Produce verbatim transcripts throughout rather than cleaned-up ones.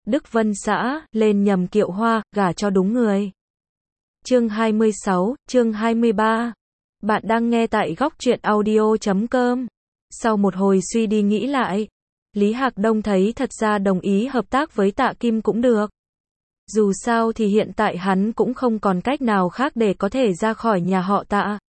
Đức Vân xã, lên nhầm kiệu hoa, gả cho đúng người. Chương hai mươi sáu, chương hai mươi ba. Bạn đang nghe tại góc truyện audio chấm com. Sau một hồi suy đi nghĩ lại, Lý Hạc Đông thấy thật ra đồng ý hợp tác với Tạ Kim cũng được. Dù sao thì hiện tại hắn cũng không còn cách nào khác để có thể ra khỏi nhà họ Tạ.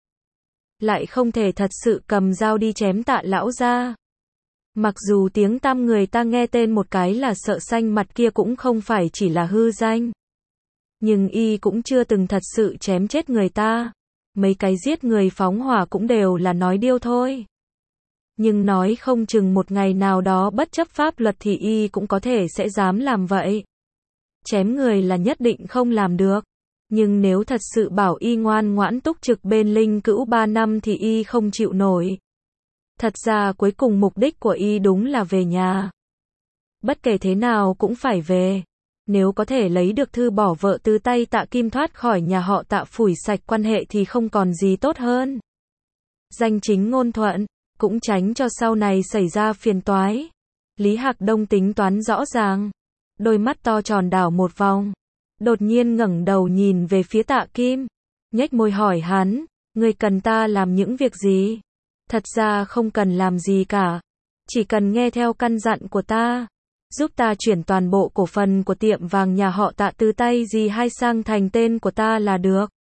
Lại không thể thật sự cầm dao đi chém Tạ lão gia. Mặc dù tiếng tăm người ta nghe tên một cái là sợ xanh mặt kia cũng không phải chỉ là hư danh. Nhưng y cũng chưa từng thật sự chém chết người ta. Mấy cái giết người phóng hỏa cũng đều là nói điêu thôi. Nhưng nói không chừng một ngày nào đó bất chấp pháp luật thì y cũng có thể sẽ dám làm vậy. Chém người là nhất định không làm được. Nhưng nếu thật sự bảo y ngoan ngoãn túc trực bên Linh Cữu ba năm thì y không chịu nổi. Thật ra cuối cùng mục đích của y đúng là về nhà. Bất kể thế nào cũng phải về. Nếu có thể lấy được thư bỏ vợ từ tay Tạ Kim thoát khỏi nhà họ Tạ phủi sạch quan hệ thì không còn gì tốt hơn. Danh chính ngôn thuận, cũng tránh cho sau này xảy ra phiền toái. Lý Hạc Đông tính toán rõ ràng. Đôi mắt to tròn đảo một vòng. Đột nhiên ngẩng đầu nhìn về phía Tạ Kim. Nhếch môi hỏi hắn, ngươi cần ta làm những việc gì? Thật ra không cần làm gì cả. Chỉ cần nghe theo căn dặn của ta. Giúp ta chuyển toàn bộ cổ phần của tiệm vàng nhà họ Tạ từ tay dì hai sang thành tên của ta là được.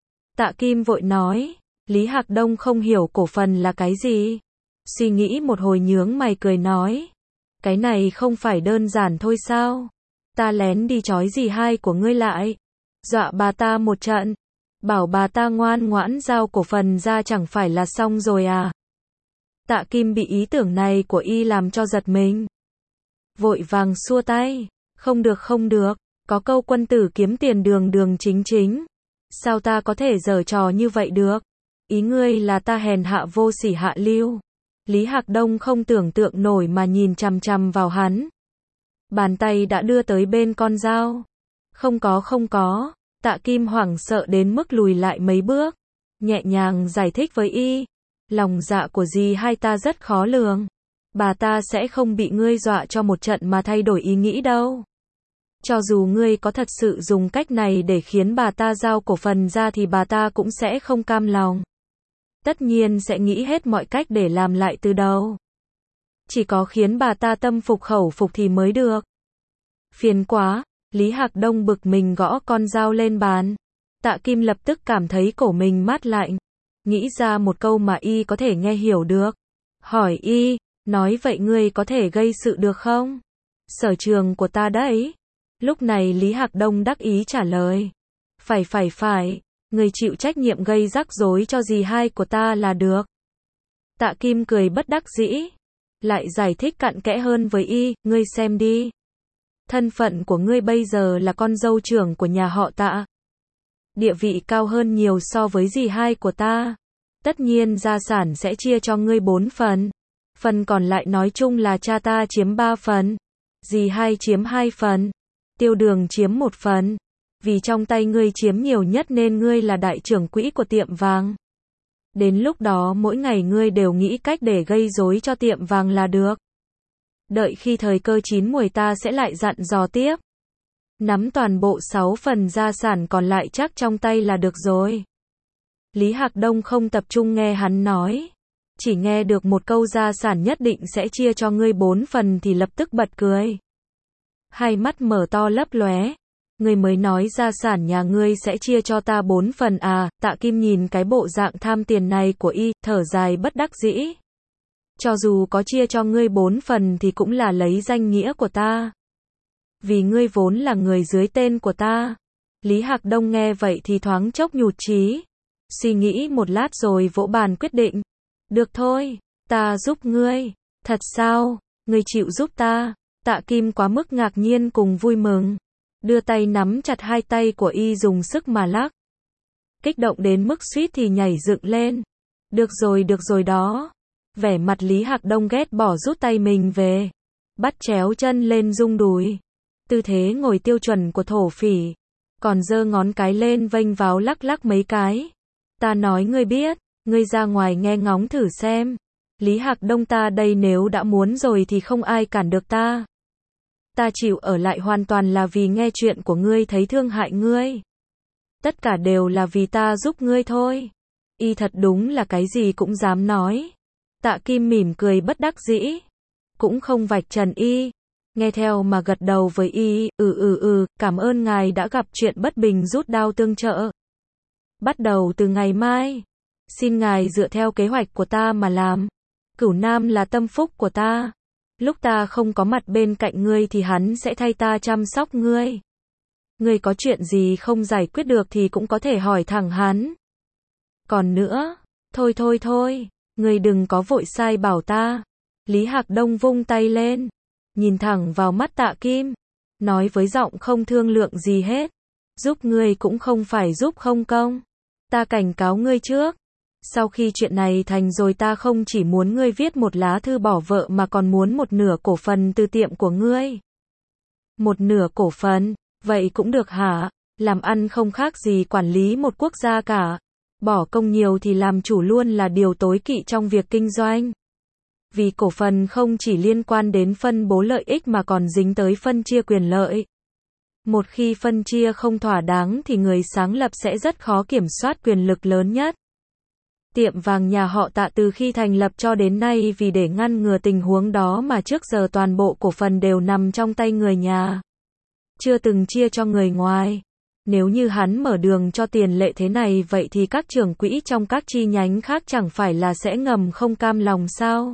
Tạ Kim vội nói. Lý Hạc Đông không hiểu cổ phần là cái gì. Suy nghĩ một hồi nhướng mày cười nói. Cái này không phải đơn giản thôi sao? Ta lén đi trói dì hai của ngươi lại. Dọa bà ta một trận. Bảo bà ta ngoan ngoãn giao cổ phần ra chẳng phải là xong rồi à? Tạ Kim bị ý tưởng này của y làm cho giật mình. Vội vàng xua tay. Không được không được. Có câu quân tử kiếm tiền đường đường chính chính. Sao ta có thể giở trò như vậy được? Ý ngươi là ta hèn hạ vô sỉ hạ lưu. Lý Hạc Đông không tưởng tượng nổi mà nhìn chằm chằm vào hắn. Bàn tay đã đưa tới bên con dao. Không có không có. Tạ Kim hoảng sợ đến mức lùi lại mấy bước. Nhẹ nhàng giải thích với y. Lòng dạ của dì hai ta rất khó lường. Bà ta sẽ không bị ngươi dọa cho một trận mà thay đổi ý nghĩ đâu. Cho dù ngươi có thật sự dùng cách này để khiến bà ta giao cổ phần ra thì bà ta cũng sẽ không cam lòng. Tất nhiên sẽ nghĩ hết mọi cách để làm lại từ đầu. Chỉ có khiến bà ta tâm phục khẩu phục thì mới được. Phiền quá. Lý Hạc Đông bực mình gõ con dao lên bàn. Tạ Kim lập tức cảm thấy cổ mình mát lạnh. Nghĩ ra một câu mà y có thể nghe hiểu được. Hỏi y, nói vậy ngươi có thể gây sự được không? Sở trường của ta đấy. Lúc này Lý Hạc Đông đắc ý trả lời. Phải phải phải, ngươi chịu trách nhiệm gây rắc rối cho dì hai của ta là được. Tạ Kim cười bất đắc dĩ. Lại giải thích cặn kẽ hơn với y, ngươi xem đi. Thân phận của ngươi bây giờ là con dâu trưởng của nhà họ Tạ. Địa vị cao hơn nhiều so với dì hai của ta. Tất nhiên gia sản sẽ chia cho ngươi bốn phần. Phần còn lại nói chung là cha ta chiếm ba phần. Dì hai chiếm hai phần. Tiêu Đường chiếm một phần. Vì trong tay ngươi chiếm nhiều nhất nên ngươi là đại trưởng quỹ của tiệm vàng. Đến lúc đó mỗi ngày ngươi đều nghĩ cách để gây rối cho tiệm vàng là được. Đợi khi thời cơ chín muồi ta sẽ lại dặn dò tiếp. Nắm toàn bộ sáu phần gia sản còn lại chắc trong tay là được rồi. Lý Hạc Đông không tập trung nghe hắn nói. Chỉ nghe được một câu gia sản nhất định sẽ chia cho ngươi bốn phần thì lập tức bật cười. Hai mắt mở to lấp lóe. Ngươi mới nói gia sản nhà ngươi sẽ chia cho ta bốn phần à? Tạ Kim nhìn cái bộ dạng tham tiền này của y, thở dài bất đắc dĩ. Cho dù có chia cho ngươi bốn phần thì cũng là lấy danh nghĩa của ta. Vì ngươi vốn là người dưới tên của ta. Lý Hạc Đông nghe vậy thì thoáng chốc nhụt chí. Suy nghĩ một lát rồi vỗ bàn quyết định. Được thôi, ta giúp ngươi. Thật sao? Ngươi chịu giúp ta? Tạ Kim quá mức ngạc nhiên cùng vui mừng. Đưa tay nắm chặt hai tay của y dùng sức mà lắc. Kích động đến mức suýt thì nhảy dựng lên. Được rồi được rồi đó. Vẻ mặt Lý Hạc Đông ghét bỏ rút tay mình về. Bắt chéo chân lên rung đùi. Tư thế ngồi tiêu chuẩn của thổ phỉ. Còn giơ ngón cái lên vênh váo lắc lắc mấy cái. Ta nói ngươi biết, ngươi ra ngoài nghe ngóng thử xem. Lý Hạc Đông ta đây nếu đã muốn rồi thì không ai cản được ta. Ta chịu ở lại hoàn toàn là vì nghe chuyện của ngươi thấy thương hại ngươi. Tất cả đều là vì ta giúp ngươi thôi. Y thật đúng là cái gì cũng dám nói. Tạ Kim mỉm cười bất đắc dĩ. Cũng không vạch trần Y. Nghe theo mà gật đầu với Y, ừ ừ ừ, cảm ơn ngài đã gặp chuyện bất bình rút đao tương trợ. Bắt đầu từ ngày mai, xin ngài dựa theo kế hoạch của ta mà làm. Cửu Nam là tâm phúc của ta. Lúc ta không có mặt bên cạnh ngươi thì hắn sẽ thay ta chăm sóc ngươi. Ngươi có chuyện gì không giải quyết được thì cũng có thể hỏi thẳng hắn. Còn nữa, thôi thôi thôi, ngươi đừng có vội sai bảo ta. Lý Hạc Đông vung tay lên, nhìn thẳng vào mắt Tạ Kim, nói với giọng không thương lượng gì hết. Giúp ngươi cũng không phải giúp không công. Ta cảnh cáo ngươi trước. Sau khi chuyện này thành rồi ta không chỉ muốn ngươi viết một lá thư bỏ vợ mà còn muốn một nửa cổ phần từ tiệm của ngươi. Một nửa cổ phần, vậy cũng được hả? Làm ăn không khác gì quản lý một quốc gia cả. Bỏ công nhiều thì làm chủ luôn là điều tối kỵ trong việc kinh doanh. Vì cổ phần không chỉ liên quan đến phân bố lợi ích mà còn dính tới phân chia quyền lợi. Một khi phân chia không thỏa đáng thì người sáng lập sẽ rất khó kiểm soát quyền lực lớn nhất. Tiệm vàng nhà họ Tạ từ khi thành lập cho đến nay vì để ngăn ngừa tình huống đó mà trước giờ toàn bộ cổ phần đều nằm trong tay người nhà. Chưa từng chia cho người ngoài. Nếu như hắn mở đường cho tiền lệ thế này vậy thì các trưởng quỹ trong các chi nhánh khác chẳng phải là sẽ ngầm không cam lòng sao?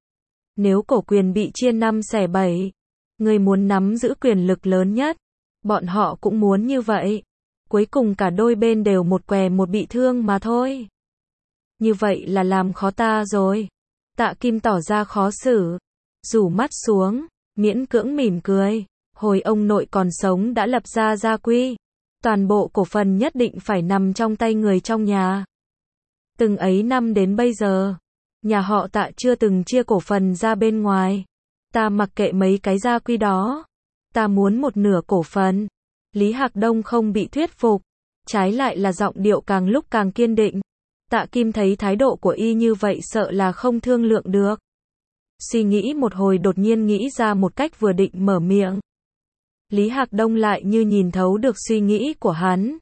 Nếu cổ quyền bị chia năm xẻ bảy, người muốn nắm giữ quyền lực lớn nhất, bọn họ cũng muốn như vậy. Cuối cùng cả đôi bên đều một què một bị thương mà thôi. Như vậy là làm khó ta rồi. Tạ Kim tỏ ra khó xử, rủ mắt xuống, miễn cưỡng mỉm cười. Hồi ông nội còn sống đã lập ra gia quy. Toàn bộ cổ phần nhất định phải nằm trong tay người trong nhà. Từng ấy năm đến bây giờ, nhà họ Tạ chưa từng chia cổ phần ra bên ngoài. Ta mặc kệ mấy cái gia quy đó. Ta muốn một nửa cổ phần. Lý Hạc Đông không bị thuyết phục. Trái lại là giọng điệu càng lúc càng kiên định. Tạ Kim thấy thái độ của Y như vậy sợ là không thương lượng được. Suy nghĩ một hồi đột nhiên nghĩ ra một cách vừa định mở miệng. Lý Hạc Đông lại như nhìn thấu được suy nghĩ của hắn.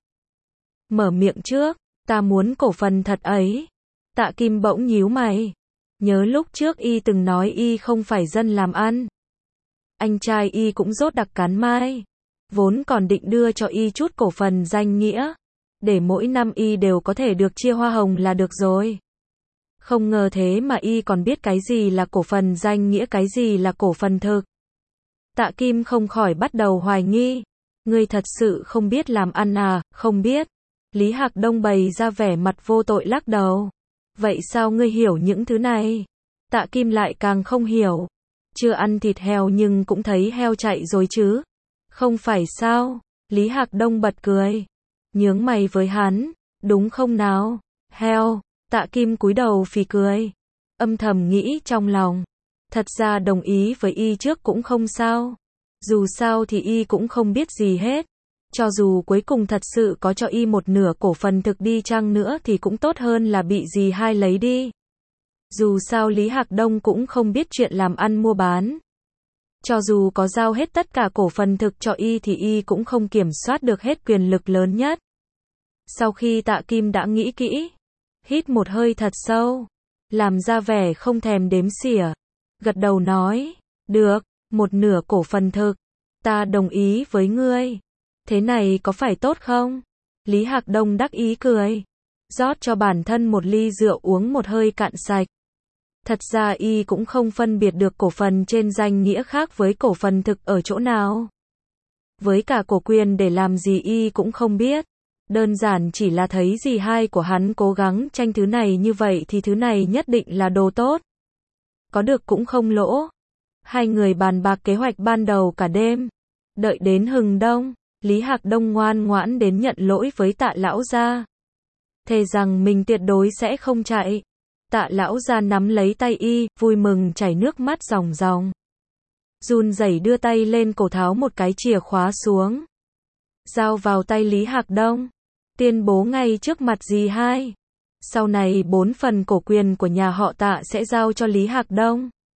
Mở miệng trước, ta muốn cổ phần thật ấy. Tạ Kim bỗng nhíu mày. Nhớ lúc trước Y từng nói Y không phải dân làm ăn. Anh trai Y cũng rốt đặc cán mai. Vốn còn định đưa cho Y chút cổ phần danh nghĩa. Để mỗi năm Y đều có thể được chia hoa hồng là được rồi. Không ngờ thế mà Y còn biết cái gì là cổ phần danh nghĩa, cái gì là cổ phần thực. Tạ Kim không khỏi bắt đầu hoài nghi. Ngươi thật sự không biết làm ăn à? Không biết. Lý Hạc Đông bày ra vẻ mặt vô tội lắc đầu. Vậy sao ngươi hiểu những thứ này? Tạ Kim lại càng không hiểu. Chưa ăn thịt heo nhưng cũng thấy heo chạy rồi chứ. Không phải sao? Lý Hạc Đông bật cười. Nhướng mày với hắn. Đúng không nào? Heo. Tạ Kim cúi đầu phì cười. Âm thầm nghĩ trong lòng. Thật ra đồng ý với Y trước cũng không sao. Dù sao thì Y cũng không biết gì hết. Cho dù cuối cùng thật sự có cho Y một nửa cổ phần thực đi chăng nữa thì cũng tốt hơn là bị dì hai lấy đi. Dù sao Lý Hạc Đông cũng không biết chuyện làm ăn mua bán. Cho dù có giao hết tất cả cổ phần thực cho Y thì Y cũng không kiểm soát được hết quyền lực lớn nhất. Sau khi Tạ Kim đã nghĩ kỹ, hít một hơi thật sâu, làm ra vẻ không thèm đếm xỉa, gật đầu nói, được, một nửa cổ phần thực, ta đồng ý với ngươi. Thế này có phải tốt không? Lý Hạc Đông đắc ý cười, rót cho bản thân một ly rượu uống một hơi cạn sạch. Thật ra Y cũng không phân biệt được cổ phần trên danh nghĩa khác với cổ phần thực ở chỗ nào. Với cả cổ quyền để làm gì Y cũng không biết. Đơn giản chỉ là thấy dì hai của hắn cố gắng tranh thứ này như vậy thì thứ này nhất định là đồ tốt. Có được cũng không lỗ. Hai người bàn bạc kế hoạch ban đầu cả đêm. Đợi đến hừng đông, Lý Hạc Đông ngoan ngoãn đến nhận lỗi với Tạ lão gia. Thề rằng mình tuyệt đối sẽ không chạy. Tạ lão gia nắm lấy tay Y, vui mừng chảy nước mắt ròng ròng. Run rẩy đưa tay lên cổ tháo một cái chìa khóa xuống. Giao vào tay Lý Hạc Đông. Tuyên bố ngay trước mặt dì hai. Sau này bốn phần cổ quyền của nhà họ Tạ sẽ giao cho Lý Hạc Đông.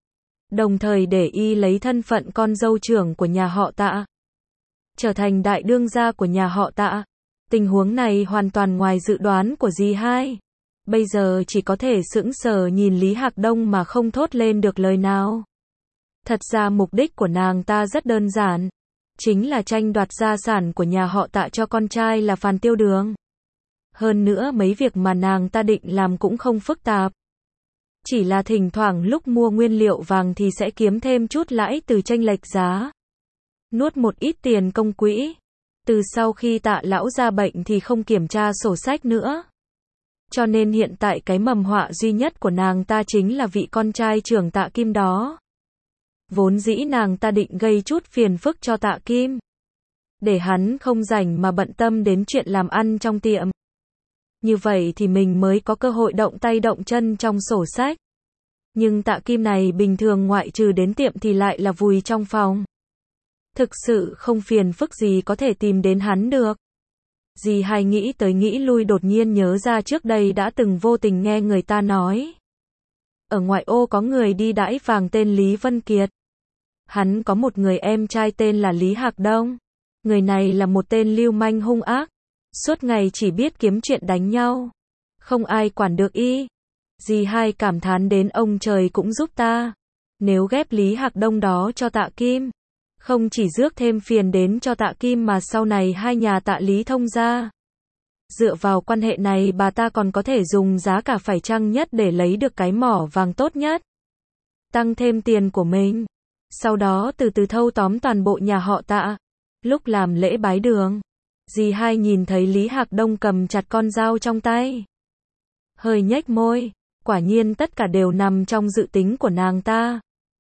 đồng thời để y lấy thân phận con dâu trưởng của nhà họ Tạ, trở thành đại đương gia của nhà họ Tạ. Tình huống này hoàn toàn ngoài dự đoán của dì hai. Bây giờ chỉ có thể sững sờ nhìn Lý Hạc Đông mà không thốt lên được lời nào. Thật ra mục đích của nàng ta rất đơn giản, chính là tranh đoạt gia sản của nhà họ Tạ cho con trai là Phàn Tiêu Đường. Hơn nữa mấy việc mà nàng ta định làm cũng không phức tạp. Chỉ là thỉnh thoảng lúc mua nguyên liệu vàng thì sẽ kiếm thêm chút lãi từ chênh lệch giá. Nuốt một ít tiền công quỹ. Từ sau khi Tạ lão ra bệnh thì không kiểm tra sổ sách nữa. Cho nên hiện tại cái mầm họa duy nhất của nàng ta chính là vị con trai trưởng Tạ Kim đó. Vốn dĩ nàng ta định gây chút phiền phức cho Tạ Kim, để hắn không rảnh mà bận tâm đến chuyện làm ăn trong tiệm. Như vậy thì mình mới có cơ hội động tay động chân trong sổ sách. Nhưng Tạ Kim này bình thường ngoại trừ đến tiệm thì lại là vùi trong phòng. Thực sự không phiền phức gì có thể tìm đến hắn được. Dì hai nghĩ tới nghĩ lui đột nhiên nhớ ra trước đây đã từng vô tình nghe người ta nói. Ở ngoại ô có người đi đãi vàng tên Lý Vân Kiệt. Hắn có một người em trai tên là Lý Hạc Đông. Người này là một tên lưu manh hung ác. Suốt ngày chỉ biết kiếm chuyện đánh nhau. Không ai quản được y. Dì hai cảm thán đến ông trời cũng giúp ta. Nếu ghép Lý Hạc Đông đó cho Tạ Kim, không chỉ rước thêm phiền đến cho Tạ Kim mà sau này hai nhà Tạ Lý thông gia. Dựa vào quan hệ này bà ta còn có thể dùng giá cả phải chăng nhất để lấy được cái mỏ vàng tốt nhất. Tăng thêm tiền của mình. Sau đó từ từ thâu tóm toàn bộ nhà họ Tạ. Lúc làm lễ bái đường, dì hai nhìn thấy Lý Hạc Đông cầm chặt con dao trong tay. Hơi nhếch môi, quả nhiên tất cả đều nằm trong dự tính của nàng ta.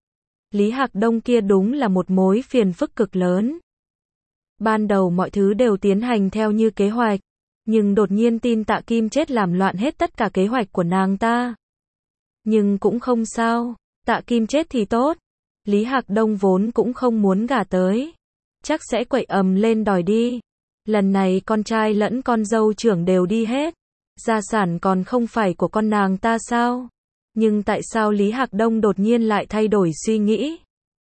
Lý Hạc Đông kia đúng là một mối phiền phức cực lớn. Ban đầu mọi thứ đều tiến hành theo như kế hoạch, nhưng đột nhiên tin Tạ Kim chết làm loạn hết tất cả kế hoạch của nàng ta. Nhưng cũng không sao, Tạ Kim chết thì tốt. Lý Hạc Đông vốn cũng không muốn gả tới, chắc sẽ quậy ầm lên đòi đi. Lần này con trai lẫn con dâu trưởng đều đi hết, gia sản còn không phải của con nàng ta sao? Nhưng tại sao Lý Hạc Đông đột nhiên lại thay đổi suy nghĩ?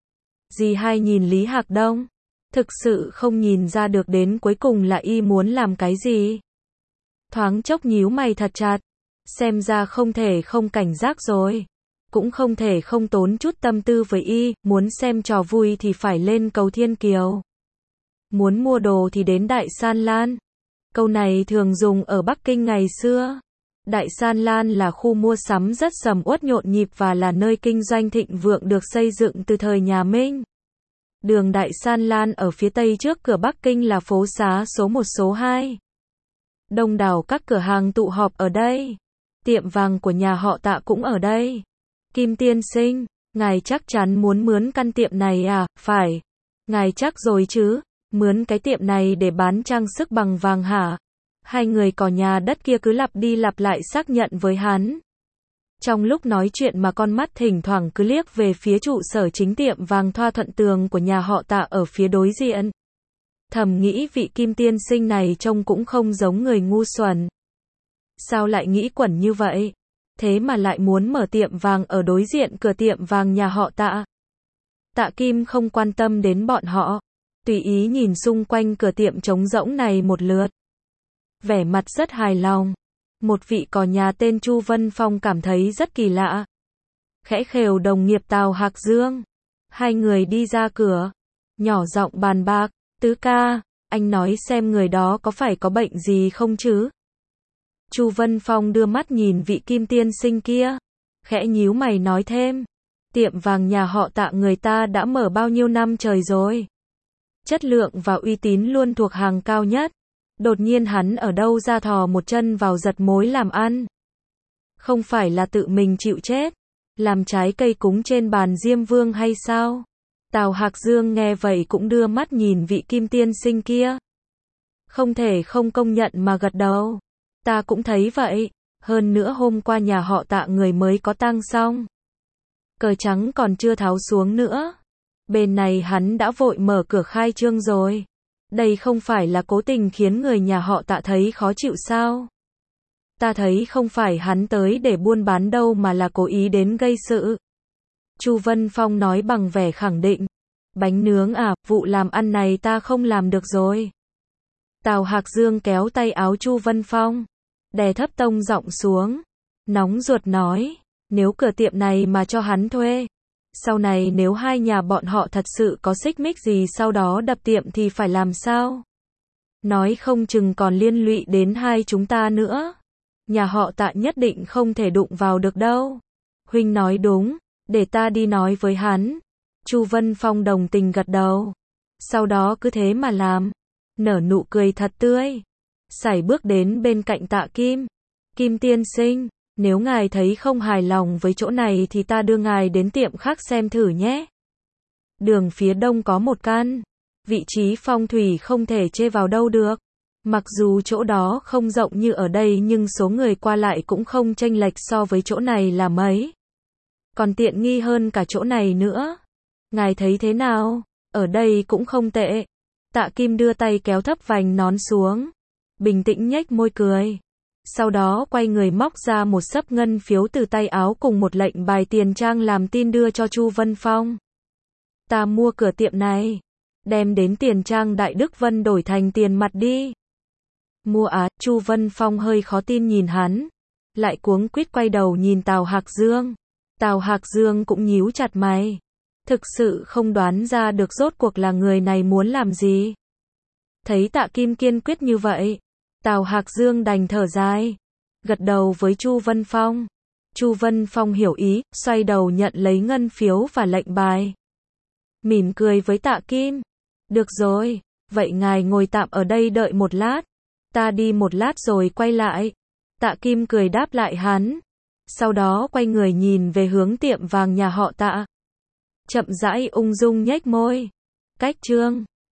Dì hai nhìn Lý Hạc Đông, thực sự không nhìn ra được đến cuối cùng là y muốn làm cái gì. Thoáng chốc nhíu mày thật chặt, xem ra không thể không cảnh giác rồi. Cũng không thể không tốn chút tâm tư với y, muốn xem trò vui thì phải lên cầu Thiên Kiều. Muốn mua đồ thì đến Đại San Lan. Câu này thường dùng ở Bắc Kinh ngày xưa. Đại San Lan là khu mua sắm rất sầm uất nhộn nhịp và là nơi kinh doanh thịnh vượng được xây dựng từ thời nhà Minh. Đường Đại San Lan ở phía tây trước cửa Bắc Kinh là phố xá số một số hai. Đông đảo các cửa hàng tụ họp ở đây. Tiệm vàng của nhà họ Tạ cũng ở đây. Kim tiên sinh, ngài chắc chắn muốn mướn căn tiệm này à? Phải. Ngài chắc rồi chứ, mướn cái tiệm này để bán trang sức bằng vàng hả? Hai người cò nhà đất kia cứ lặp đi lặp lại xác nhận với hắn. Trong lúc nói chuyện mà con mắt thỉnh thoảng cứ liếc về phía trụ sở chính tiệm vàng Thoa Thuận Tường của nhà họ Tạ ở phía đối diện. Thầm nghĩ vị Kim tiên sinh này trông cũng không giống người ngu xuẩn. Sao lại nghĩ quẩn như vậy? Thế mà lại muốn mở tiệm vàng ở đối diện cửa tiệm vàng nhà họ Tạ. Tạ Kim không quan tâm đến bọn họ, tùy ý nhìn xung quanh cửa tiệm trống rỗng này một lượt. Vẻ mặt rất hài lòng. Một vị cò nhà tên Chu Vân Phong cảm thấy rất kỳ lạ. Khẽ khều đồng nghiệp Tào Hạc Dương. Hai người đi ra cửa, nhỏ giọng bàn bạc, Tứ ca, anh nói xem người đó có phải có bệnh gì không chứ? Chu Vân Phong đưa mắt nhìn vị Kim tiên sinh kia, khẽ nhíu mày nói thêm, tiệm vàng nhà họ Tạ người ta đã mở bao nhiêu năm trời rồi. Chất lượng và uy tín luôn thuộc hàng cao nhất. Đột nhiên hắn ở đâu ra thò một chân vào giật mối làm ăn. Không phải là tự mình chịu chết, làm trái cây cúng trên bàn Diêm Vương hay sao? Tào Hạc Dương nghe vậy cũng đưa mắt nhìn vị Kim tiên sinh kia. Không thể không công nhận mà gật đầu. Ta cũng thấy vậy, hơn nữa hôm qua nhà họ Tạ người mới có tang xong. Cờ trắng còn chưa tháo xuống nữa. Bên này hắn đã vội mở cửa khai trương rồi. Đây không phải là cố tình khiến người nhà họ Tạ thấy khó chịu sao? Ta thấy không phải hắn tới để buôn bán đâu mà là cố ý đến gây sự. Chu Vân Phong nói bằng vẻ khẳng định. Bánh nướng à, vụ làm ăn này ta không làm được rồi. Tào Hạc Dương kéo tay áo Chu Vân Phong, đè thấp tông giọng xuống, nóng ruột nói, nếu cửa tiệm này mà cho hắn thuê, sau này nếu hai nhà bọn họ thật sự có xích mích gì sau đó đập tiệm thì phải làm sao? Nói không chừng còn liên lụy đến hai chúng ta nữa. Nhà họ Tạ nhất định không thể đụng vào được đâu. Huynh nói đúng, để ta đi nói với hắn. Chu Vân Phong đồng tình gật đầu. Sau đó cứ thế mà làm. Nở nụ cười thật tươi. Sải bước đến bên cạnh Tạ Kim. Kim tiên sinh, nếu ngài thấy không hài lòng với chỗ này thì ta đưa ngài đến tiệm khác xem thử nhé. Đường phía đông có một căn. Vị trí phong thủy không thể chê vào đâu được. Mặc dù chỗ đó không rộng như ở đây nhưng số người qua lại cũng không chênh lệch so với chỗ này là mấy. Còn tiện nghi hơn cả chỗ này nữa. Ngài thấy thế nào? Ở đây cũng không tệ. Tạ Kim đưa tay kéo thấp vành nón xuống. Bình tĩnh nhếch môi cười. Sau đó quay người móc ra một xấp ngân phiếu từ tay áo cùng một lệnh bài tiền trang làm tin đưa cho Chu Vân Phong. Ta mua cửa tiệm này. Đem đến tiền trang Đại Đức Vân đổi thành tiền mặt đi. Mua á, Chu Vân Phong hơi khó tin nhìn hắn. Lại cuống quýt quay đầu nhìn Tào Hạc Dương. Tào Hạc Dương cũng nhíu chặt mày. Thực sự không đoán ra được rốt cuộc là người này muốn làm gì. Thấy Tạ Kim kiên quyết như vậy, Tào Hạc Dương đành thở dài, gật đầu với Chu Vân Phong. Chu Vân Phong hiểu ý, xoay đầu nhận lấy ngân phiếu và lệnh bài. Mỉm cười với Tạ Kim. Được rồi, vậy ngài ngồi tạm ở đây đợi một lát. Ta đi một lát rồi quay lại. Tạ Kim cười đáp lại hắn. Sau đó quay người nhìn về hướng tiệm vàng nhà họ Tạ. Chậm rãi ung dung nhếch môi. Cách chương